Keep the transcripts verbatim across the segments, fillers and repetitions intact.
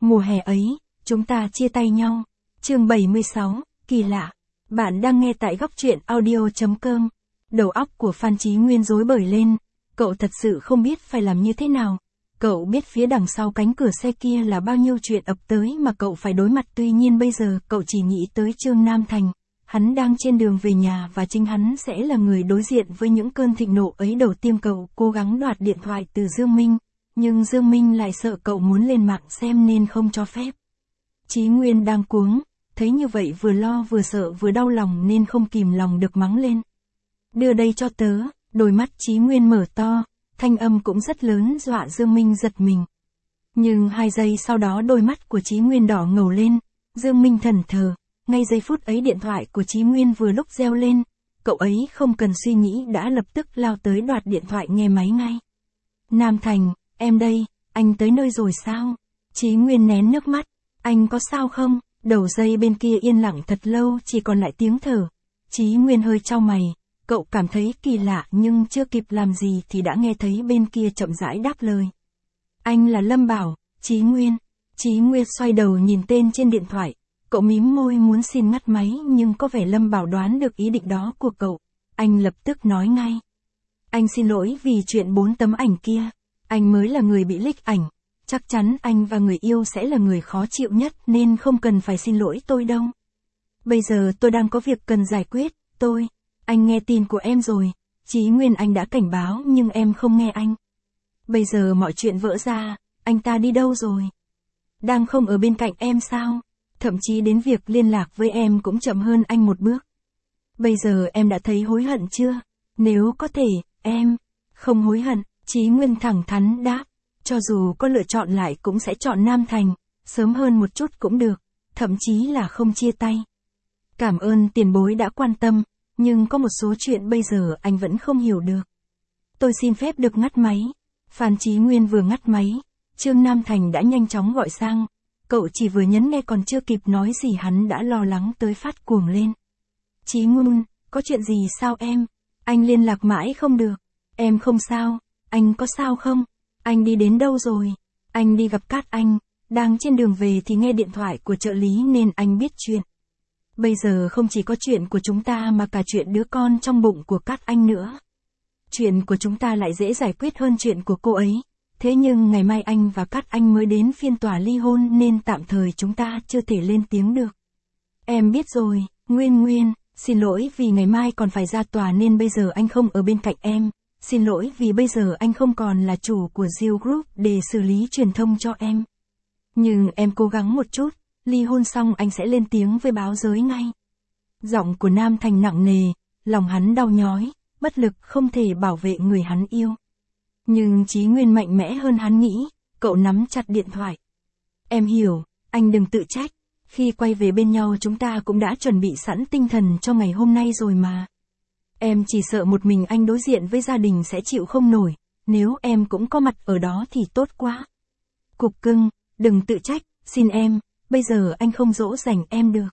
Mùa hè ấy, chúng ta chia tay nhau. Chương bảy mươi sáu, kỳ lạ. Bạn đang nghe tại góc truyện audio chấm com. Đầu óc của Phan Chí Nguyên rối bời lên, cậu thật sự không biết phải làm như thế nào. Cậu biết phía đằng sau cánh cửa xe kia là bao nhiêu chuyện ập tới mà cậu phải đối mặt, tuy nhiên bây giờ cậu chỉ nghĩ tới Trương Nam Thành. Hắn đang trên đường về nhà và chính hắn sẽ là người đối diện với những cơn thịnh nộ ấy. Đầu tiên cậu cố gắng đoạt điện thoại từ Dương Minh, nhưng Dương Minh lại sợ cậu muốn lên mạng xem nên không cho phép. Chí Nguyên đang cuống, thấy như vậy vừa lo vừa sợ vừa đau lòng nên không kìm lòng được mắng lên. Đưa đây cho tớ. Đôi mắt Chí Nguyên mở to, thanh âm cũng rất lớn dọa Dương Minh giật mình. Nhưng hai giây sau đó đôi mắt của Chí Nguyên đỏ ngầu lên, Dương Minh thẫn thờ, ngay giây phút ấy điện thoại của Chí Nguyên vừa lúc reo lên, cậu ấy không cần suy nghĩ đã lập tức lao tới đoạt điện thoại nghe máy ngay. Nam Thành, em đây, anh tới nơi rồi sao? Chí Nguyên nén nước mắt, anh có sao không? Đầu dây bên kia yên lặng thật lâu chỉ còn lại tiếng thở. Chí Nguyên hơi chau mày, cậu cảm thấy kỳ lạ nhưng chưa kịp làm gì thì đã nghe thấy bên kia chậm rãi đáp lời. Anh là Lâm Bảo. Chí Nguyên. Chí Nguyên xoay đầu nhìn tên trên điện thoại, cậu mím môi muốn xin ngắt máy nhưng có vẻ Lâm Bảo đoán được ý định đó của cậu. Anh lập tức nói ngay. Anh xin lỗi vì chuyện bốn tấm ảnh kia, anh mới là người bị leak ảnh. Chắc chắn anh và người yêu sẽ là người khó chịu nhất nên không cần phải xin lỗi tôi đâu. Bây giờ tôi đang có việc cần giải quyết, tôi... Anh nghe tin của em rồi, Chí Nguyên anh đã cảnh báo nhưng em không nghe anh. Bây giờ mọi chuyện vỡ ra, anh ta đi đâu rồi? Đang không ở bên cạnh em sao? Thậm chí đến việc liên lạc với em cũng chậm hơn anh một bước. Bây giờ em đã thấy hối hận chưa? Nếu có thể, em... Không hối hận, Chí Nguyên thẳng thắn đáp. Cho dù có lựa chọn lại cũng sẽ chọn Nam Thành, sớm hơn một chút cũng được, thậm chí là không chia tay. Cảm ơn tiền bối đã quan tâm, nhưng có một số chuyện bây giờ anh vẫn không hiểu được. Tôi xin phép được ngắt máy. Phan Chí Nguyên vừa ngắt máy, Trương Nam Thành đã nhanh chóng gọi sang, cậu chỉ vừa nhấn nghe còn chưa kịp nói gì hắn đã lo lắng tới phát cuồng lên. Chí Nguyên, có chuyện gì sao em? Anh liên lạc mãi không được. Em không sao, anh có sao không? Anh đi đến đâu rồi? Anh đi gặp Cát Anh, đang trên đường về thì nghe điện thoại của trợ lý nên anh biết chuyện. Bây giờ không chỉ có chuyện của chúng ta mà cả chuyện đứa con trong bụng của Cát Anh nữa. Chuyện của chúng ta lại dễ giải quyết hơn chuyện của cô ấy. Thế nhưng ngày mai anh và Cát Anh mới đến phiên tòa ly hôn nên tạm thời chúng ta chưa thể lên tiếng được. Em biết rồi, Nguyên Nguyên, xin lỗi vì ngày mai còn phải ra tòa nên bây giờ anh không ở bên cạnh em. Xin lỗi vì bây giờ anh không còn là chủ của Diêu Group để xử lý truyền thông cho em. Nhưng em cố gắng một chút, ly hôn xong anh sẽ lên tiếng với báo giới ngay. Giọng của Nam Thành nặng nề, lòng hắn đau nhói, bất lực không thể bảo vệ người hắn yêu. Nhưng Chí Nguyên mạnh mẽ hơn hắn nghĩ, cậu nắm chặt điện thoại. Em hiểu, anh đừng tự trách, khi quay về bên nhau chúng ta cũng đã chuẩn bị sẵn tinh thần cho ngày hôm nay rồi mà. Em chỉ sợ một mình anh đối diện với gia đình sẽ chịu không nổi, nếu em cũng có mặt ở đó thì tốt quá. Cục cưng, đừng tự trách, xin em, bây giờ anh không dỗ dành em được.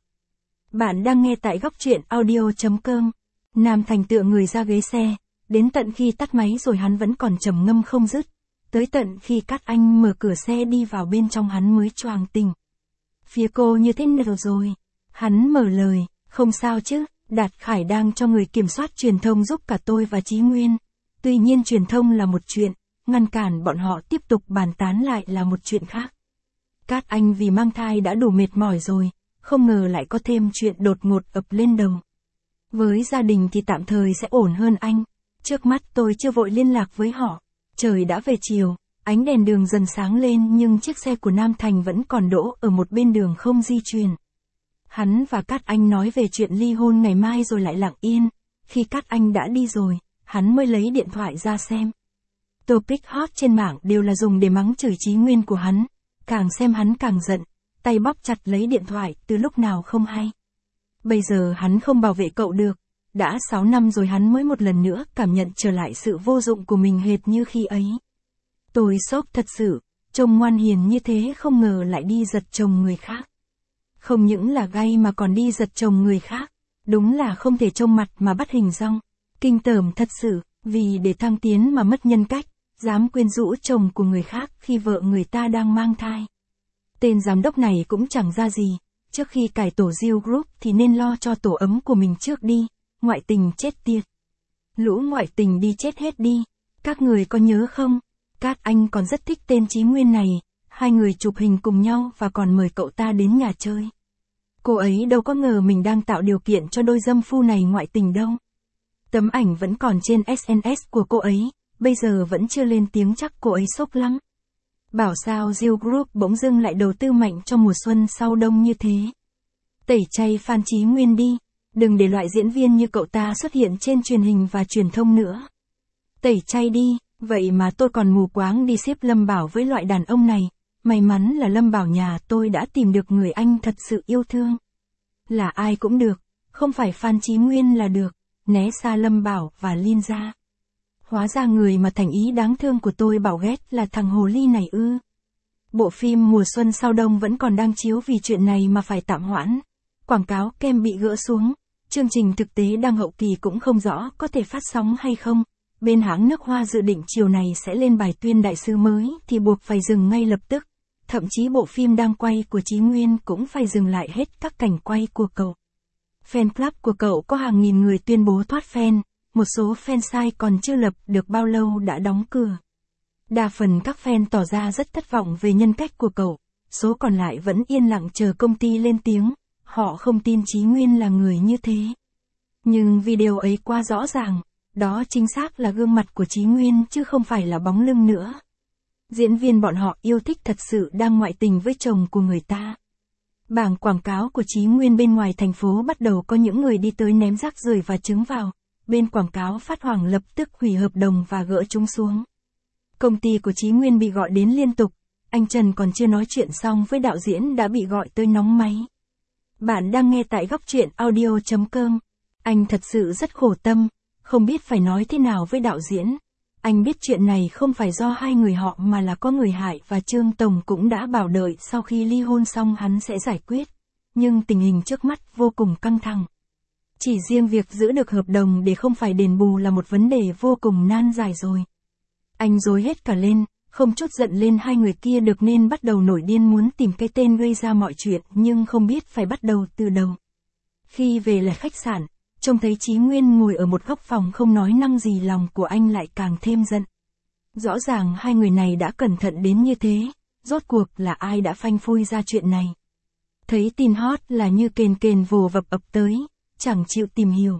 Bạn đang nghe tại góc truyện audio chấm com. Nam Thành tựa người ra ghế xe, đến tận khi tắt máy rồi hắn vẫn còn trầm ngâm không dứt, tới tận khi Cát Anh mở cửa xe đi vào bên trong hắn mới choàng tỉnh. Phía cô như thế nào rồi? Hắn mở lời, không sao chứ. Đạt Khải đang cho người kiểm soát truyền thông giúp cả tôi và Chí Nguyên. Tuy nhiên truyền thông là một chuyện, ngăn cản bọn họ tiếp tục bàn tán lại là một chuyện khác. Cát Anh vì mang thai đã đủ mệt mỏi rồi, không ngờ lại có thêm chuyện đột ngột ập lên đầu. Với gia đình thì tạm thời sẽ ổn hơn anh. Trước mắt tôi chưa vội liên lạc với họ. Trời đã về chiều, ánh đèn đường dần sáng lên nhưng chiếc xe của Nam Thành vẫn còn đỗ ở một bên đường không di chuyển. Hắn và Cát Anh nói về chuyện ly hôn ngày mai rồi lại lặng yên. Khi Cát Anh đã đi rồi, hắn mới lấy điện thoại ra xem. Topic hot trên mạng đều là dùng để mắng chửi Chí Nguyên của hắn. Càng xem hắn càng giận, tay bóp chặt lấy điện thoại từ lúc nào không hay. Bây giờ hắn không bảo vệ cậu được. Đã sáu năm rồi hắn mới một lần nữa cảm nhận trở lại sự vô dụng của mình hệt như khi ấy. Tôi sốc thật sự, trông ngoan hiền như thế không ngờ lại đi giật chồng người khác. Không những là gay mà còn đi giật chồng người khác. Đúng là không thể trông mặt mà bắt hình dong. Kinh tởm thật sự, vì để thăng tiến mà mất nhân cách, dám quyến rũ chồng của người khác khi vợ người ta đang mang thai. Tên giám đốc này cũng chẳng ra gì, trước khi cải tổ Diêu Group thì nên lo cho tổ ấm của mình trước đi, ngoại tình chết tiệt. Lũ ngoại tình đi chết hết đi, các người có nhớ không? Các anh còn rất thích tên Chí Nguyên này, hai người chụp hình cùng nhau và còn mời cậu ta đến nhà chơi. Cô ấy đâu có ngờ mình đang tạo điều kiện cho đôi dâm phu này ngoại tình đâu. Tấm ảnh vẫn còn trên ét en ét của cô ấy, bây giờ vẫn chưa lên tiếng chắc cô ấy sốc lắm. Bảo sao Diêu Group bỗng dưng lại đầu tư mạnh cho mùa xuân sau đông như thế. Tẩy chay Phan Chí Nguyên đi, đừng để loại diễn viên như cậu ta xuất hiện trên truyền hình và truyền thông nữa. Tẩy chay đi, vậy mà tôi còn mù quáng đi xếp Lâm Bảo với loại đàn ông này, may mắn là Lâm Bảo nhà tôi đã tìm được người anh thật sự yêu thương. Là ai cũng được, không phải Phan Chí Nguyên là được, né xa Lâm Bảo và Liên ra. Hóa ra người mà thành ý đáng thương của tôi bảo ghét là thằng hồ ly này ư. Bộ phim Mùa Xuân Sau Đông vẫn còn đang chiếu vì chuyện này mà phải tạm hoãn. Quảng cáo kem bị gỡ xuống, chương trình thực tế đang hậu kỳ cũng không rõ có thể phát sóng hay không. Bên hãng nước Hoa dự định chiều này sẽ lên bài tuyên đại sứ mới thì buộc phải dừng ngay lập tức. Thậm chí bộ phim đang quay của Chí Nguyên cũng phải dừng lại hết các cảnh quay của cậu. Fan club của cậu có hàng nghìn người tuyên bố thoát fan, một số fan site còn chưa lập được bao lâu đã đóng cửa. Đa phần các fan tỏ ra rất thất vọng về nhân cách của cậu, số còn lại vẫn yên lặng chờ công ty lên tiếng, họ không tin Chí Nguyên là người như thế. Nhưng video ấy quá rõ ràng, đó chính xác là gương mặt của Chí Nguyên chứ không phải là bóng lưng nữa. Diễn viên bọn họ yêu thích thật sự đang ngoại tình với chồng của người ta. Bảng quảng cáo của Chí Nguyên bên ngoài thành phố bắt đầu có những người đi tới ném rác rưởi và trứng vào. Bên quảng cáo phát hoảng lập tức hủy hợp đồng và gỡ chúng xuống. Công ty của Chí Nguyên bị gọi đến liên tục, anh Trần còn chưa nói chuyện xong với đạo diễn đã bị gọi tới nóng máy. Bạn đang nghe tại góc truyện audio chấm com. Anh thật sự rất khổ tâm, không biết phải nói thế nào với đạo diễn. Anh biết chuyện này không phải do hai người họ mà là có người hại và Trương Tổng cũng đã bảo đợi sau khi ly hôn xong hắn sẽ giải quyết. Nhưng tình hình trước mắt vô cùng căng thẳng. Chỉ riêng việc giữ được hợp đồng để không phải đền bù là một vấn đề vô cùng nan giải rồi. Anh rối hết cả lên, không chút giận lên hai người kia được nên bắt đầu nổi điên muốn tìm cái tên gây ra mọi chuyện nhưng không biết phải bắt đầu từ đầu. Khi về lại khách sạn, trông thấy Chí Nguyên ngồi ở một góc phòng không nói năng gì lòng của anh lại càng thêm giận. Rõ ràng hai người này đã cẩn thận đến như thế, rốt cuộc là ai đã phanh phui ra chuyện này. Thấy tin hot là như kền kền vồ vập ập tới, chẳng chịu tìm hiểu.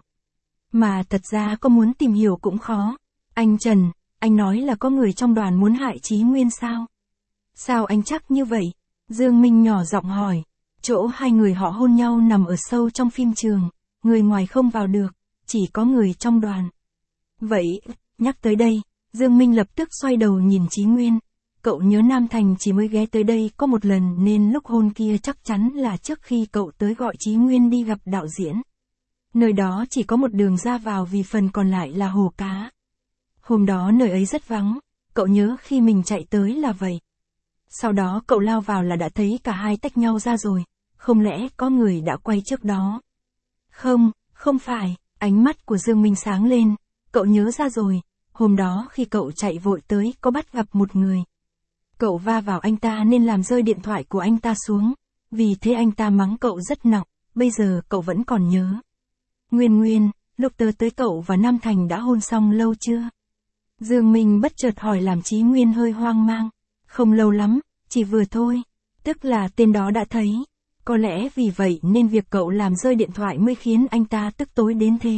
Mà thật ra có muốn tìm hiểu cũng khó. Anh Trần, anh nói là có người trong đoàn muốn hại Chí Nguyên sao? Sao anh chắc như vậy? Dương Minh nhỏ giọng hỏi. Chỗ hai người họ hôn nhau nằm ở sâu trong phim trường, người ngoài không vào được, chỉ có người trong đoàn. Vậy, nhắc tới đây, Dương Minh lập tức xoay đầu nhìn Chí Nguyên. Cậu nhớ Nam Thành chỉ mới ghé tới đây có một lần nên lúc hôn kia chắc chắn là trước khi cậu tới gọi Chí Nguyên đi gặp đạo diễn. Nơi đó chỉ có một đường ra vào vì phần còn lại là hồ cá. Hôm đó nơi ấy rất vắng, cậu nhớ khi mình chạy tới là vậy. Sau đó cậu lao vào là đã thấy cả hai tách nhau ra rồi, không lẽ có người đã quay trước đó? Không, không phải, ánh mắt của Dương Minh sáng lên, cậu nhớ ra rồi, hôm đó khi cậu chạy vội tới có bắt gặp một người. Cậu va vào anh ta nên làm rơi điện thoại của anh ta xuống, vì thế anh ta mắng cậu rất nặng, bây giờ cậu vẫn còn nhớ. Nguyên Nguyên, lúc tớ tới cậu và Nam Thành đã hôn xong lâu chưa? Dương Minh bất chợt hỏi làm Chí Nguyên hơi hoang mang. Không lâu lắm, chỉ vừa thôi. Tức là tên đó đã thấy. Có lẽ vì vậy nên việc cậu làm rơi điện thoại mới khiến anh ta tức tối đến thế.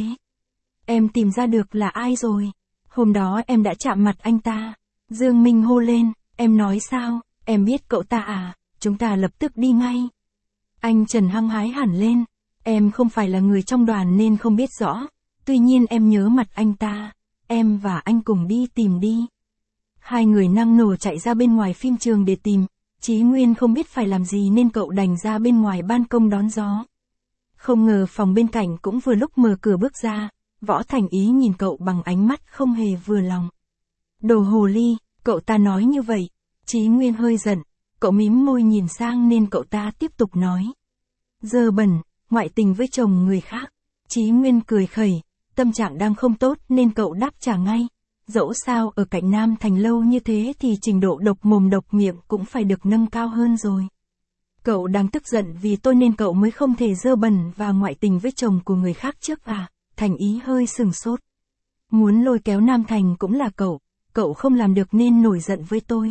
Em tìm ra được là ai rồi? Hôm đó em đã chạm mặt anh ta. Dương Minh hô lên, em nói sao? Em biết cậu ta à? Chúng ta lập tức đi ngay. Anh Trần hăng hái hẳn lên. Em không phải là người trong đoàn nên không biết rõ. Tuy nhiên em nhớ mặt anh ta. Em và anh cùng đi tìm đi. Hai người năng nổ chạy ra bên ngoài phim trường để tìm. Chí Nguyên không biết phải làm gì nên cậu đành ra bên ngoài ban công đón gió. Không ngờ phòng bên cạnh cũng vừa lúc mở cửa bước ra. Võ Thành Ý nhìn cậu bằng ánh mắt không hề vừa lòng. Đồ hồ ly, cậu ta nói như vậy. Chí Nguyên hơi giận. Cậu mím môi nhìn sang nên cậu ta tiếp tục nói. Dơ bẩn, ngoại tình với chồng người khác. Chí Nguyên cười khẩy. Tâm trạng đang không tốt nên cậu đáp trả ngay. Dẫu sao ở cạnh Nam Thành lâu như thế thì trình độ độc mồm độc miệng cũng phải được nâng cao hơn rồi. Cậu đang tức giận vì tôi nên cậu mới không thể dơ bẩn và ngoại tình với chồng của người khác trước à? Thành Ý hơi sừng sốt. Muốn lôi kéo Nam Thành cũng là cậu, cậu không làm được nên nổi giận với tôi.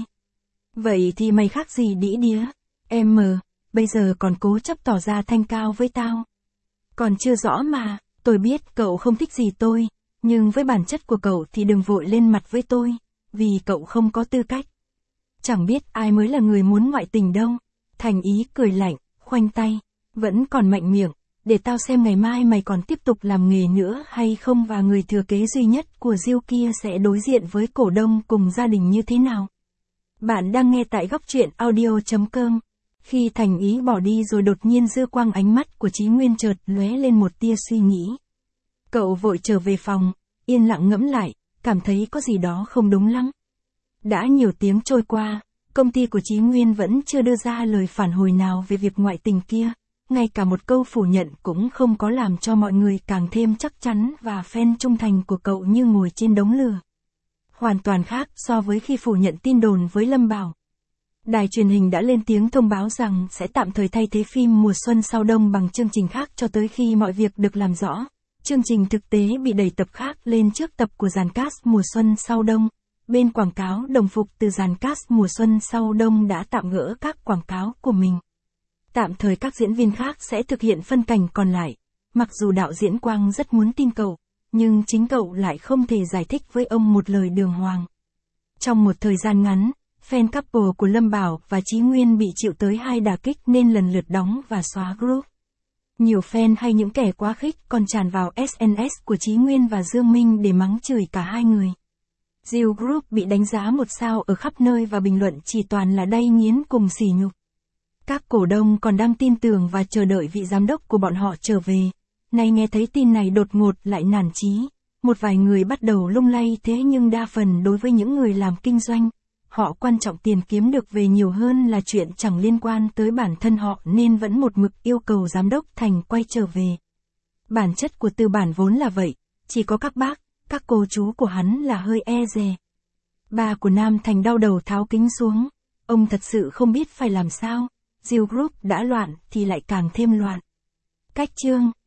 Vậy thì mày khác gì đĩ đía? Em mờ, bây giờ còn cố chấp tỏ ra thanh cao với tao. Còn chưa rõ mà, tôi biết cậu không thích gì tôi, nhưng với bản chất của cậu thì đừng vội lên mặt với tôi, vì cậu không có tư cách. Chẳng biết ai mới là người muốn ngoại tình đâu. Thành Ý cười lạnh, khoanh tay, vẫn còn mạnh miệng, để tao xem ngày mai mày còn tiếp tục làm nghề nữa hay không và người thừa kế duy nhất của Diêu kia sẽ đối diện với cổ đông cùng gia đình như thế nào. Bạn đang nghe tại góc truyện audio chấm com. Khi Thành Ý bỏ đi rồi đột nhiên dư quang ánh mắt của Chí Nguyên chợt lóe lên một tia suy nghĩ. Cậu vội trở về phòng, yên lặng ngẫm lại, cảm thấy có gì đó không đúng lắm. Đã nhiều tiếng trôi qua, công ty của Chí Nguyên vẫn chưa đưa ra lời phản hồi nào về việc ngoại tình kia, ngay cả một câu phủ nhận cũng không có, làm cho mọi người càng thêm chắc chắn và fan trung thành của cậu như ngồi trên đống lửa. Hoàn toàn khác so với khi phủ nhận tin đồn với Lâm Bảo. Đài truyền hình đã lên tiếng thông báo rằng sẽ tạm thời thay thế phim Mùa Xuân Sau Đông bằng chương trình khác cho tới khi mọi việc được làm rõ. Chương trình thực tế bị đẩy tập khác lên trước tập của dàn cast Mùa Xuân Sau Đông. Bên quảng cáo đồng phục từ dàn cast Mùa Xuân Sau Đông đã tạm gỡ các quảng cáo của mình. Tạm thời các diễn viên khác sẽ thực hiện phân cảnh còn lại. Mặc dù đạo diễn Quang rất muốn tin cậu, nhưng chính cậu lại không thể giải thích với ông một lời đường hoàng. Trong một thời gian ngắn, fan couple của Lâm Bảo và Chí Nguyên bị chịu tới hai đả kích nên lần lượt đóng và xóa group. Nhiều fan hay những kẻ quá khích còn tràn vào ét en ét của Chí Nguyên và Dương Minh để mắng chửi cả hai người. Diêu Group bị đánh giá một sao ở khắp nơi và bình luận chỉ toàn là đay nghiến cùng sỉ nhục. Các cổ đông còn đang tin tưởng và chờ đợi vị giám đốc của bọn họ trở về. Nay nghe thấy tin này đột ngột lại nản chí. Một vài người bắt đầu lung lay, thế nhưng đa phần đối với những người làm kinh doanh, họ quan trọng tiền kiếm được về nhiều hơn là chuyện chẳng liên quan tới bản thân họ nên vẫn một mực yêu cầu giám đốc Thành quay trở về. Bản chất của tư bản vốn là vậy, chỉ có các bác, các cô chú của hắn là hơi e dè. Ba của Nam Thành đau đầu tháo kính xuống, ông thật sự không biết phải làm sao. Diêu Group đã loạn thì lại càng thêm loạn. Cách chương